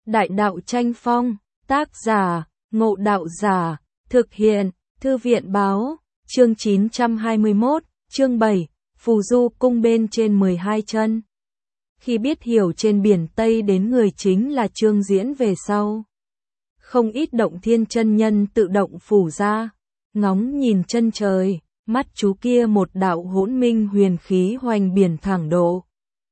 Đại đạo tranh phong, tác giả, Ngộ Đạo Giả, thực hiện, Thư viện báo, chương 921, chương 7, Phù Du cung bên trên 12 chân. Khi biết hiểu trên biển Tây đến người chính là Trương Diễn về sau, không ít động thiên chân nhân tự động phủ ra, ngóng nhìn chân trời, mắt chú kia một đạo hỗn minh huyền khí hoành biển thẳng độ.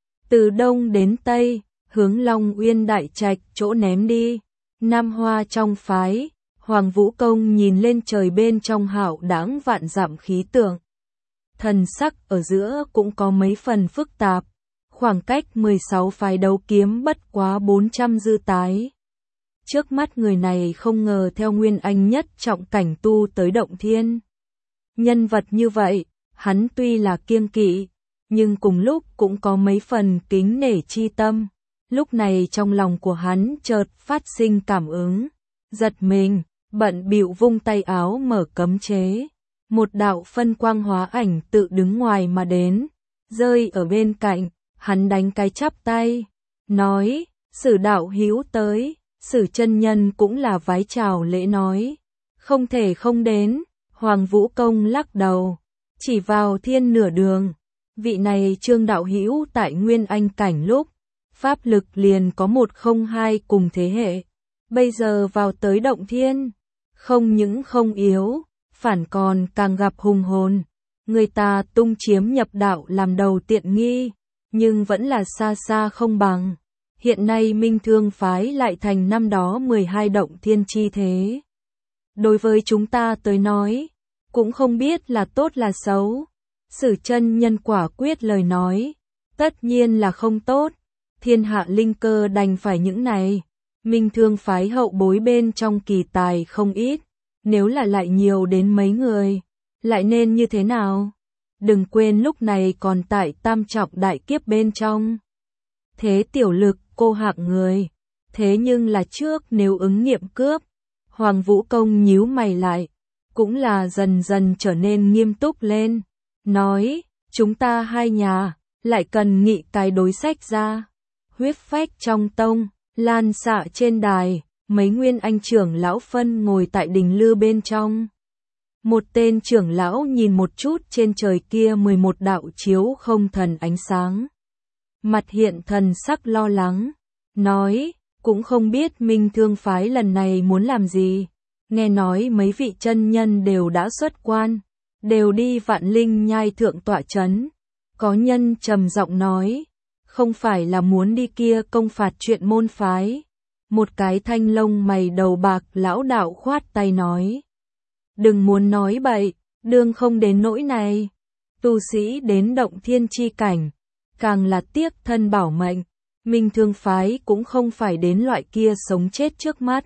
Từ đông đến tây, hướng Long Uyên Đại Trạch chỗ ném đi, Nam Hoa trong phái, Hoàng Vũ Công nhìn lên trời bên trong hạo đãng vạn dặm khí tượng. Thần sắc ở giữa cũng có mấy phần phức tạp, khoảng cách 16 phái đấu kiếm bất quá 400 dư tái. Trước mắt người này không ngờ theo Nguyên Anh nhất trọng cảnh tu tới động thiên. Nhân vật như vậy, hắn tuy là kiêng kỵ, nhưng cùng lúc cũng có mấy phần kính nể chi tâm. Lúc này trong lòng của hắn chợt phát sinh cảm ứng, giật mình, bận bịu vung tay áo mở cấm chế. Một đạo phân quang hóa ảnh tự đứng ngoài mà đến, rơi ở bên cạnh, hắn đánh cái chắp tay, nói, Sử đạo hữu tới. Sử chân nhân cũng là vái chào lễ nói, không thể không đến. Hoàng Vũ Công lắc đầu, chỉ vào thiên nửa đường, vị này Trương đạo hữu tại Nguyên Anh cảnh lúc, pháp lực liền có 102 cùng thế hệ, bây giờ vào tới động thiên, không những không yếu, phản còn càng gặp hùng hồn, người ta tung chiếm nhập đạo làm đầu tiện nghi, nhưng vẫn là xa xa không bằng. Hiện nay Minh Thương phái lại thành năm đó 12 động thiên chi thế. Đối với chúng ta tới nói, cũng không biết là tốt là xấu. Sử chân nhân quả quyết lời nói, tất nhiên là không tốt. Thiên hạ linh cơ đành phải những này. Minh Thương phái hậu bối bên trong kỳ tài không ít, nếu là lại nhiều đến mấy người, lại nên như thế nào? Đừng quên lúc này còn tại tam trọng đại kiếp bên trong. Thế tiểu lực cô hạng người, thế nhưng là trước nếu ứng nghiệm cướp. Hoàng Vũ Công nhíu mày lại, cũng là dần dần trở nên nghiêm túc lên, nói, chúng ta hai nhà, lại cần nghị cái đối sách ra. Huyết phách trong tông, lan xạ trên đài, mấy nguyên anh trưởng lão phân ngồi tại đình lư bên trong. Một tên trưởng lão nhìn một chút trên trời kia 11 đạo chiếu không thần ánh sáng. Mặt hiện thần sắc lo lắng, nói, cũng không biết Minh Thương phái lần này muốn làm gì. Nghe nói mấy vị chân nhân đều đã xuất quan, đều đi Vạn Linh Nhai thượng tọa chấn. Có nhân trầm giọng nói, không phải là muốn đi kia công phạt chuyện môn phái. Một cái thanh lông mày đầu bạc lão đạo khoát tay nói, đừng muốn nói bậy, đương không đến nỗi này. Tu sĩ đến động thiên chi cảnh, càng là tiếc thân bảo mệnh. Minh Thương phái cũng không phải đến loại kia sống chết trước mắt.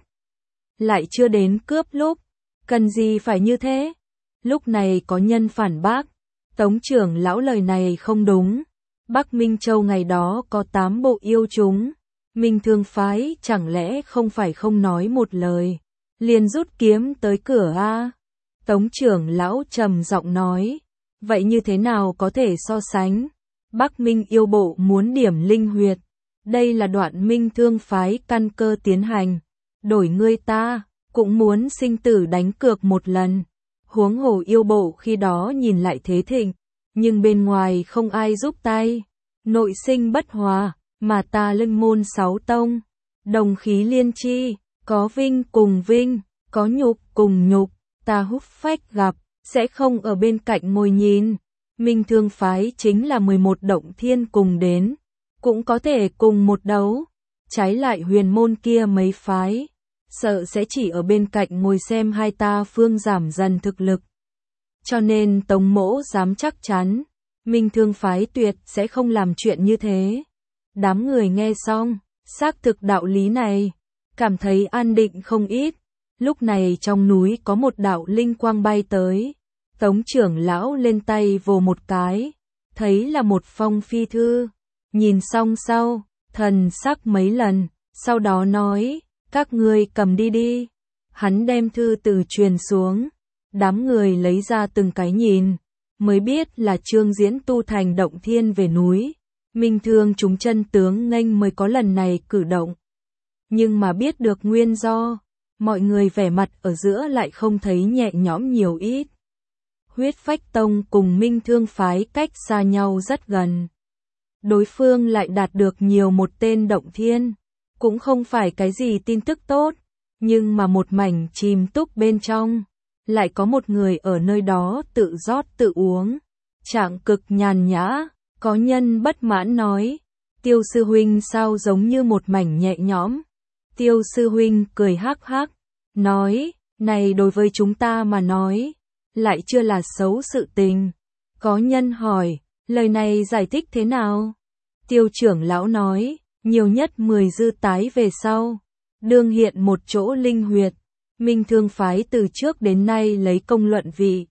Lại chưa đến cướp lúc, cần gì phải như thế? Lúc này có nhân phản bác, Tống trưởng lão lời này không đúng. Bắc Minh Châu ngày đó có 8 bộ yêu chúng, Minh Thương phái chẳng lẽ không phải không nói một lời, liền rút kiếm tới cửa a? Tống trưởng lão trầm giọng nói, vậy như thế nào có thể so sánh? Bắc Minh yêu bộ muốn điểm linh huyệt, đây là đoạn Minh Thương phái căn cơ tiến hành, đổi ngươi ta, cũng muốn sinh tử đánh cược một lần. Huống hồ yêu bộ khi đó nhìn lại thế thịnh, nhưng bên ngoài không ai giúp tay, nội sinh bất hòa, mà ta lưng môn 6 tông, đồng khí liên chi, có vinh cùng vinh, có nhục cùng nhục, ta hút phách gặp, sẽ không ở bên cạnh ngồi nhìn. Minh Thương phái chính là 11 động thiên cùng đến, cũng có thể cùng một đấu, trái lại huyền môn kia mấy phái, sợ sẽ chỉ ở bên cạnh ngồi xem hai ta phương giảm dần thực lực. Cho nên Tống mỗ dám chắc chắn, Minh Thương phái tuyệt sẽ không làm chuyện như thế. Đám người nghe xong, xác thực đạo lý này, cảm thấy an định không ít. Lúc này trong núi có một đạo linh quang bay tới. Tống trưởng lão lên tay vồ một cái, thấy là một phong phi thư, nhìn xong sau, thần sắc mấy lần, sau đó nói, các ngươi cầm đi đi. Hắn đem thư từ truyền xuống, đám người lấy ra từng cái nhìn, mới biết là Trương Diễn tu thành động thiên về núi. Minh Thương chúng chân tướng nghênh mới có lần này cử động. nhưng mà biết được nguyên do, mọi người vẻ mặt ở giữa lại không thấy nhẹ nhõm nhiều ít. Huyết Phách Tông cùng Minh Thương Phái cách xa nhau rất gần. Đối phương lại đạt được nhiều một tên động thiên, cũng không phải cái gì tin tức tốt, nhưng mà một mảnh chìm túc bên trong, lại có một người ở nơi đó tự rót tự uống, trạng cực nhàn nhã. Có nhân bất mãn nói, Tiêu sư huynh sao giống như một mảnh nhẹ nhõm. Tiêu sư huynh cười hắc hắc, nói, này đối với chúng ta mà nói, lại chưa là xấu sự tình. Có nhân hỏi, lời này giải thích thế nào? Tiêu trưởng lão nói, nhiều nhất 10 dư tái về sau, đương hiện một chỗ linh huyệt. Minh Thương Phái từ trước đến nay lấy công luận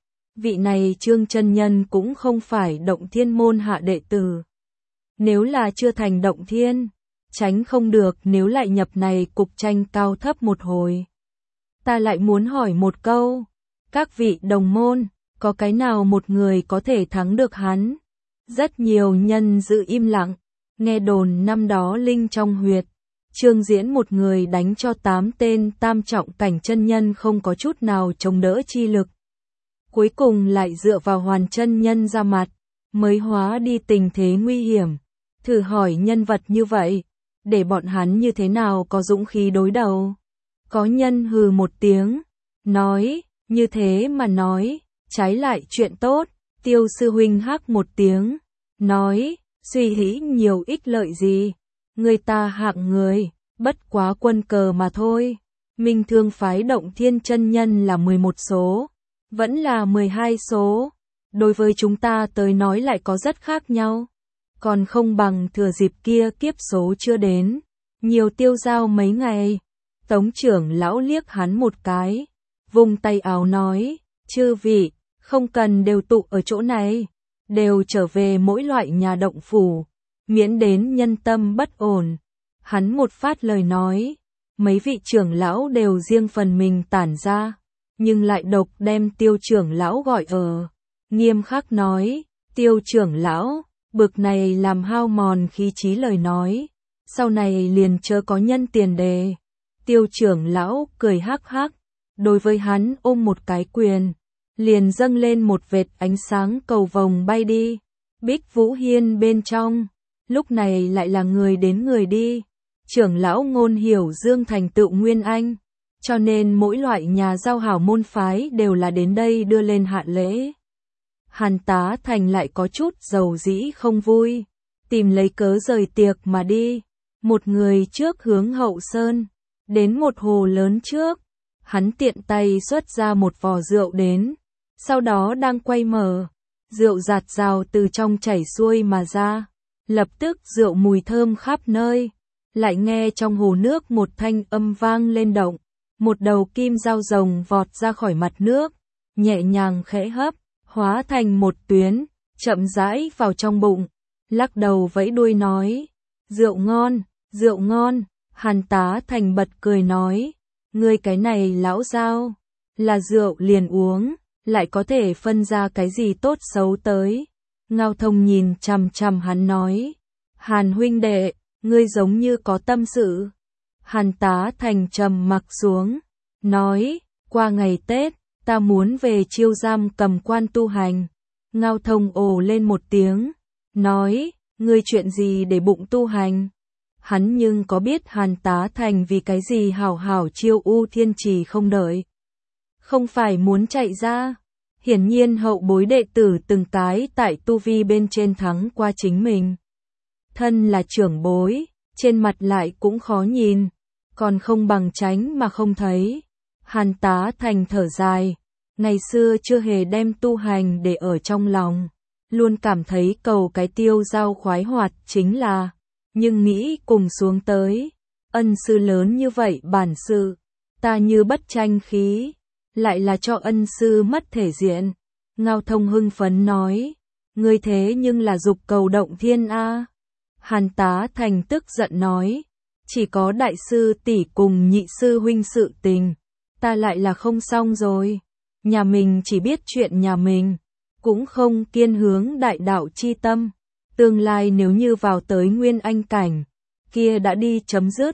vị này Trương chân nhân cũng không phải động thiên môn hạ đệ tử. Nếu là chưa thành động thiên, tránh không được nếu lại nhập này cục tranh cao thấp một hồi. Ta lại muốn hỏi một câu, các vị đồng môn, có cái nào một người có thể thắng được hắn? Rất nhiều nhân giữ im lặng, nghe đồn năm đó linh trong huyệt, Trương Diễn một người đánh cho 8 tên tam trọng cảnh chân nhân không có chút nào chống đỡ chi lực. Cuối cùng lại dựa vào Hoàn chân nhân ra mặt, mới hóa đi tình thế nguy hiểm. Thử hỏi nhân vật như vậy, để bọn hắn như thế nào có dũng khí đối đầu? Có nhân hừ một tiếng, nói, như thế mà nói, trái lại chuyện tốt. Tiêu sư huynh hắc một tiếng, nói, suy nghĩ nhiều ích lợi gì, người ta hạng người, bất quá quân cờ mà thôi. Minh Thương Phái động thiên chân nhân là 11 số, vẫn là 12 số, đối với chúng ta tới nói lại có rất khác nhau. Còn không bằng thừa dịp kia kiếp số chưa đến, nhiều tiêu dao mấy ngày. Tống trưởng lão liếc hắn một cái, vung tay áo nói, chư vị, không cần đều tụ ở chỗ này, đều trở về mỗi loại nhà động phủ, miễn đến nhân tâm bất ổn. Hắn một phát lời nói, mấy vị trưởng lão đều riêng phần mình tản ra, nhưng lại độc đem Tiêu trưởng lão gọi ở, nghiêm khắc nói, Tiêu trưởng lão, bực này làm hao mòn khí trí lời nói, sau này liền chớ có nhân tiền đề. Tiêu trưởng lão cười hắc hắc, đối với hắn ôm một cái quyền, liền dâng lên một vệt ánh sáng cầu vồng bay đi. Bích Vũ Hiên bên trong, lúc này lại là người đến người đi. Trưởng lão Ngôn Hiểu Dương thành tựu Nguyên Anh, cho nên mỗi loại nhà giao hảo môn phái đều là đến đây đưa lên hạ lễ. Hàn Tá Thành lại có chút dầu dĩ không vui, tìm lấy cớ rời tiệc mà đi. Một người trước hướng Hậu Sơn, đến một hồ lớn trước, hắn tiện tay xuất ra một vò rượu đến, sau đó đang quay mở, rượu giạt rào từ trong chảy xuôi mà ra, lập tức rượu mùi thơm khắp nơi, lại nghe trong hồ nước một thanh âm vang lên động, một đầu kim dao rồng vọt ra khỏi mặt nước, nhẹ nhàng khẽ hấp, hóa thành một tuyến, chậm rãi vào trong bụng, lắc đầu vẫy đuôi nói, rượu ngon, rượu ngon. Hàn Tá Thành bật cười nói, ngươi cái này lão dao, là rượu liền uống, lại có thể phân ra cái gì tốt xấu tới. Ngao Thông nhìn chằm chằm hắn nói, Hàn huynh đệ, ngươi giống như có tâm sự. Hàn Tá Thành trầm mặc xuống, nói, qua ngày Tết, ta muốn về Chiêu Giam cầm quan tu hành. Ngao Thông ồ lên một tiếng, nói, ngươi chuyện gì để bụng tu hành? Hắn nhưng có biết Hàn Tá Thành vì cái gì hảo hảo chiêu U Thiên Trì không đợi. Không phải muốn chạy ra. Hiển nhiên hậu bối đệ tử từng cái tại tu vi bên trên thắng qua chính mình. Thân là trưởng bối, trên mặt lại cũng khó nhìn, còn không bằng tránh mà không thấy. Hàn Tá Thành thở dài, ngày xưa chưa hề đem tu hành để ở trong lòng, luôn cảm thấy cầu cái tiêu giao khoái hoạt chính là, nhưng nghĩ cùng xuống tới, ân sư lớn như vậy bản sự, ta như bất tranh khí, lại là cho ân sư mất thể diện. Ngao Thông hưng phấn nói, ngươi thế nhưng là dục cầu động thiên a. Hàn Tá Thành tức giận nói, chỉ có đại sư tỷ cùng nhị sư huynh sự tình, ta lại là không xong rồi. Nhà mình chỉ biết chuyện nhà mình, cũng không kiên hướng đại đạo chi tâm. Tương lai nếu như vào tới Nguyên Anh cảnh, kia đã đi chấm dứt.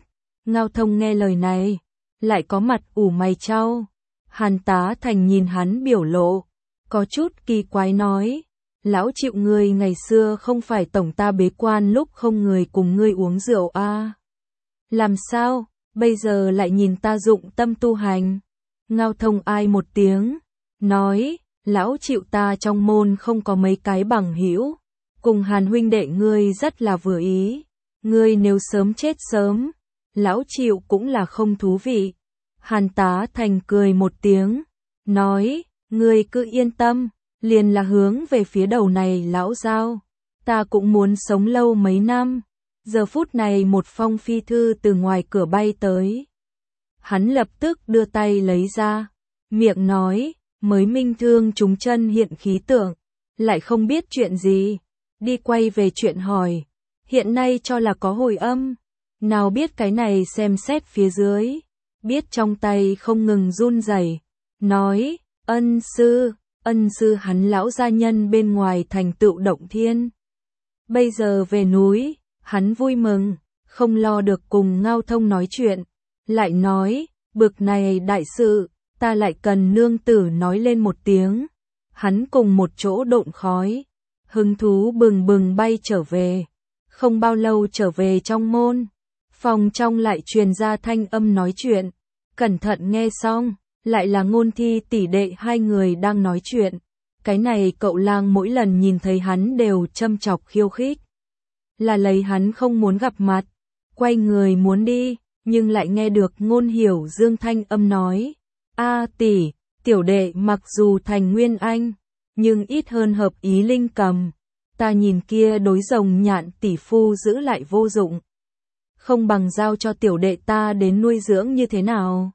Ngao Thông nghe lời này, lại có mặt ủ mày chau. Hàn Tá Thành nhìn hắn biểu lộ, có chút kỳ quái nói, lão Triệu ngươi ngày xưa không phải tổng ta bế quan lúc không người cùng ngươi uống rượu à? Làm sao, bây giờ lại nhìn ta dụng tâm tu hành? Ngao Thông ai một tiếng, nói, lão Triệu ta trong môn không có mấy cái bằng hữu, cùng Hàn huynh đệ ngươi rất là vừa ý, ngươi nếu sớm chết sớm, lão Triệu cũng là không thú vị. Hàn Tá Thành cười một tiếng, nói, ngươi cứ yên tâm, liền là hướng về phía đầu này lão giao, ta cũng muốn sống lâu mấy năm. Giờ phút này một phong phi thư từ ngoài cửa bay tới. Hắn lập tức đưa tay lấy ra, miệng nói, mới minh thương trúng chân hiện khí tượng, lại không biết chuyện gì, đi quay về chuyện hỏi, hiện nay cho là có hồi âm, nào biết cái này xem xét phía dưới, biết trong tay không ngừng run rẩy, nói, ân sư hắn lão gia nhân bên ngoài thành tựu động thiên. Bây giờ về núi, hắn vui mừng, không lo được cùng Ngao Thông nói chuyện, lại nói, bực này đại sự, ta lại cần nương tử nói lên một tiếng. Hắn cùng một chỗ độn khói, hứng thú bừng bừng bay trở về, không bao lâu trở về trong môn, phòng trong lại truyền ra thanh âm nói chuyện, cẩn thận nghe xong, lại là Ngôn Thi tỷ đệ hai người đang nói chuyện, cái này cậu lang mỗi lần nhìn thấy hắn đều châm chọc khiêu khích. Là lấy hắn không muốn gặp mặt, quay người muốn đi, nhưng lại nghe được Ngôn Hiểu Dương thanh âm nói, a tỷ, tiểu đệ mặc dù thành nguyên anh, nhưng ít hơn hợp ý linh cầm, ta nhìn kia đối rồng nhạn tỷ phu giữ lại vô dụng, không bằng giao cho tiểu đệ ta đến nuôi dưỡng như thế nào.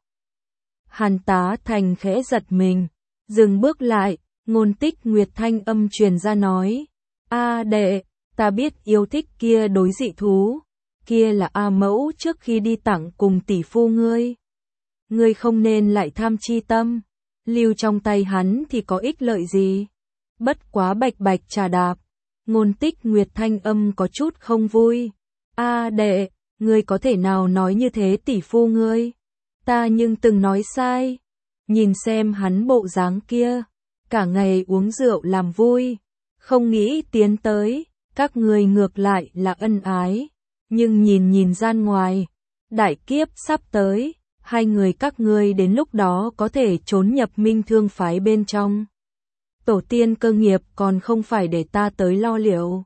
Hàn Tá Thành khẽ giật mình, dừng bước lại, Ngôn Tích Nguyệt thanh âm truyền ra nói, a đệ, ta biết yêu thích kia đối dị thú, kia là A mẫu trước khi đi tặng cùng tỷ phu ngươi. Ngươi không nên lại tham chi tâm, lưu trong tay hắn thì có ích lợi gì. Bất quá bạch bạch trà đạp, Ngôn Tích Nguyệt thanh âm có chút không vui. A đệ, ngươi có thể nào nói như thế tỷ phu ngươi? Ta nhưng từng nói sai. Nhìn xem hắn bộ dáng kia, cả ngày uống rượu làm vui, không nghĩ tiến tới, các ngươi ngược lại là ân ái, nhưng nhìn gian ngoài, đại kiếp sắp tới, hai người các ngươi đến lúc đó có thể trốn nhập Minh Thương phái bên trong. Tổ tiên cơ nghiệp còn không phải để ta tới lo liệu.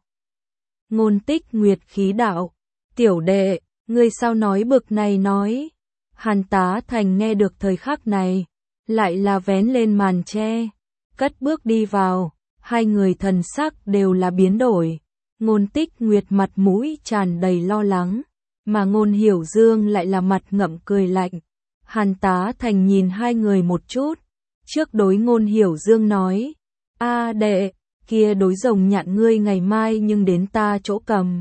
Ngôn Tích Nguyệt khí đạo, tiểu đệ, ngươi sao nói bực này nói. Hàn Tá Thành nghe được thời khắc này, lại là vén lên màn che, cất bước đi vào, hai người thần sắc đều là biến đổi. Ngôn Tích Nguyệt mặt mũi tràn đầy lo lắng, mà Ngôn Hiểu Dương lại là mặt ngậm cười lạnh. Hàn Tá Thành nhìn hai người một chút, trước đối Ngôn Hiểu Dương nói, a đệ, kia đối rồng nhạn ngươi ngày mai nhưng đến ta chỗ cầm.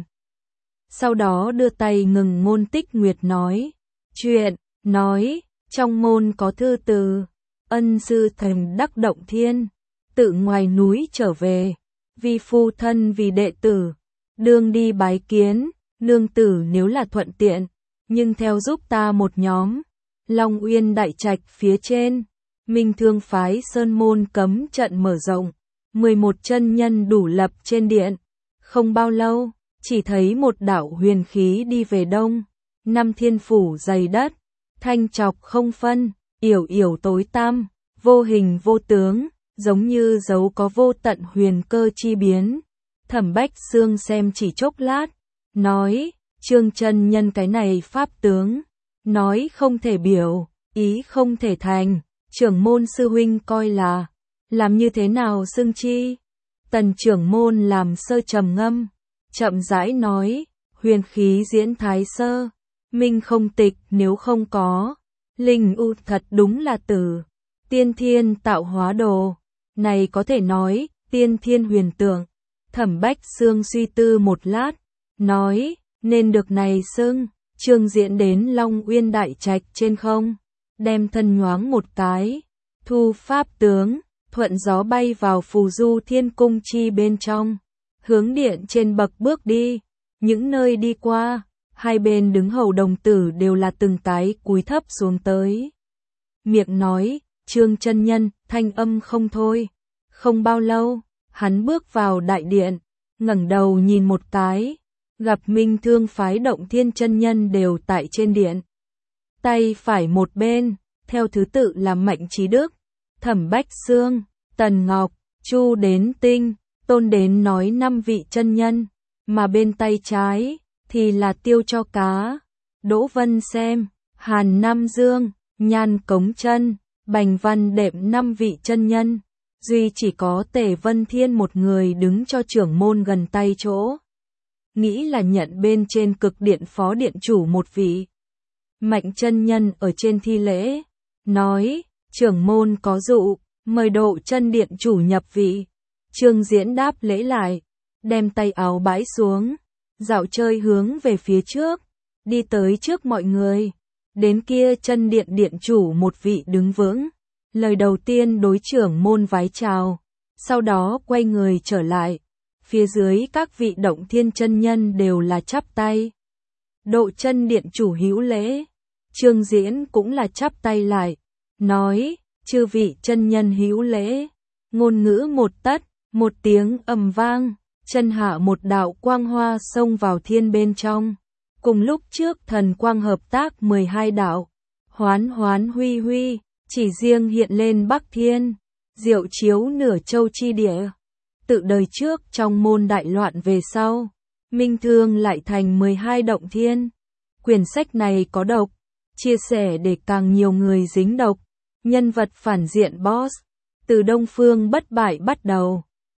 Sau đó đưa tay ngừng Ngôn Tích Nguyệt nói, chuyện, nói, trong môn có thư từ, ân sư thành đắc động thiên, tự ngoài núi trở về, vi phu thân vì đệ tử, đương đi bái kiến, nương tử nếu là thuận tiện, nhưng theo giúp ta một nhóm, Long Uyên đại trạch phía trên, Minh Thương phái sơn môn cấm trận mở rộng, 11 chân nhân đủ lập trên điện, không bao lâu, chỉ thấy một đạo huyền khí đi về đông, năm thiên phủ dày đất, thanh chọc không phân, yểu yểu tối tăm, vô hình vô tướng, giống như dấu có vô tận huyền cơ chi biến. Thẩm Bách Xương xem chỉ chốc lát, nói, Trương chân nhân cái này pháp tướng, nói không thể biểu, ý không thể thành, trưởng môn sư huynh coi là, làm như thế nào xưng chi? Tần trưởng môn làm sơ trầm ngâm, chậm rãi nói, huyền khí diễn thái sơ, minh không tịch nếu không có, linh u thật đúng là từ, tiên thiên tạo hóa đồ, này có thể nói, tiên thiên huyền tượng. Thẩm Bách Xương suy tư một lát, nói, nên được này xưng, Trương diễn đến Long Uyên đại trạch trên không, đem thân nhoáng một cái, thu pháp tướng, thuận gió bay vào phù du thiên cung chi bên trong, hướng điện trên bậc bước đi, những nơi đi qua, hai bên đứng hầu đồng tử đều là từng cái cúi thấp xuống tới. Miệng nói, Trương chân nhân, thanh âm không thôi. Không bao lâu, hắn bước vào đại điện, ngẩng đầu nhìn một cái, gặp Minh Thương phái Động Thiên chân nhân đều tại trên điện. Tay phải một bên, theo thứ tự là Mạnh Chí Đức, Thẩm Bách Xương, Tần Ngọc, Chu Đến Tinh, Tôn Đến nói 5 vị chân nhân, mà bên tay trái thì là Tiêu Cho Cá, Đỗ Vân Xem, Hàn Nam Dương, Nhan Cống Chân, Bành Văn Đệm 5 vị chân nhân, duy chỉ có Tề Vân Thiên một người đứng cho trưởng môn gần tay chỗ. Nghĩ là nhận bên trên Cực Điện phó điện chủ một vị. Mạnh chân nhân ở trên thi lễ, nói, trưởng môn có dụ, mời Độ chân điện chủ nhập vị. Trương Diễn đáp lễ lại, đem tay áo bãi xuống, dạo chơi hướng về phía trước, đi tới trước mọi người. Đến kia chân điện điện chủ một vị đứng vững, lời đầu tiên đối trưởng môn vái chào, sau đó quay người trở lại. Phía dưới các vị Động Thiên chân nhân đều là chắp tay. Độ chân điện chủ hữu lễ, Trương Diễn cũng là chắp tay lại, nói, chư vị chân nhân hữu lễ. Ngôn ngữ một tắt, một tiếng ầm vang, chân hạ một đạo quang hoa xông vào thiên bên trong. Cùng lúc trước thần quang hợp tác 12 đạo, hoán hoán huy huy, chỉ riêng hiện lên Bắc Thiên, diệu chiếu nửa châu chi địa. Tự đời trước trong môn đại loạn về sau, Minh Thương lại thành 12 Động Thiên. Quyển sách này có độc, chia sẻ để càng nhiều người dính độc. Nhân vật phản diện boss, từ Đông Phương bất bại bắt đầu.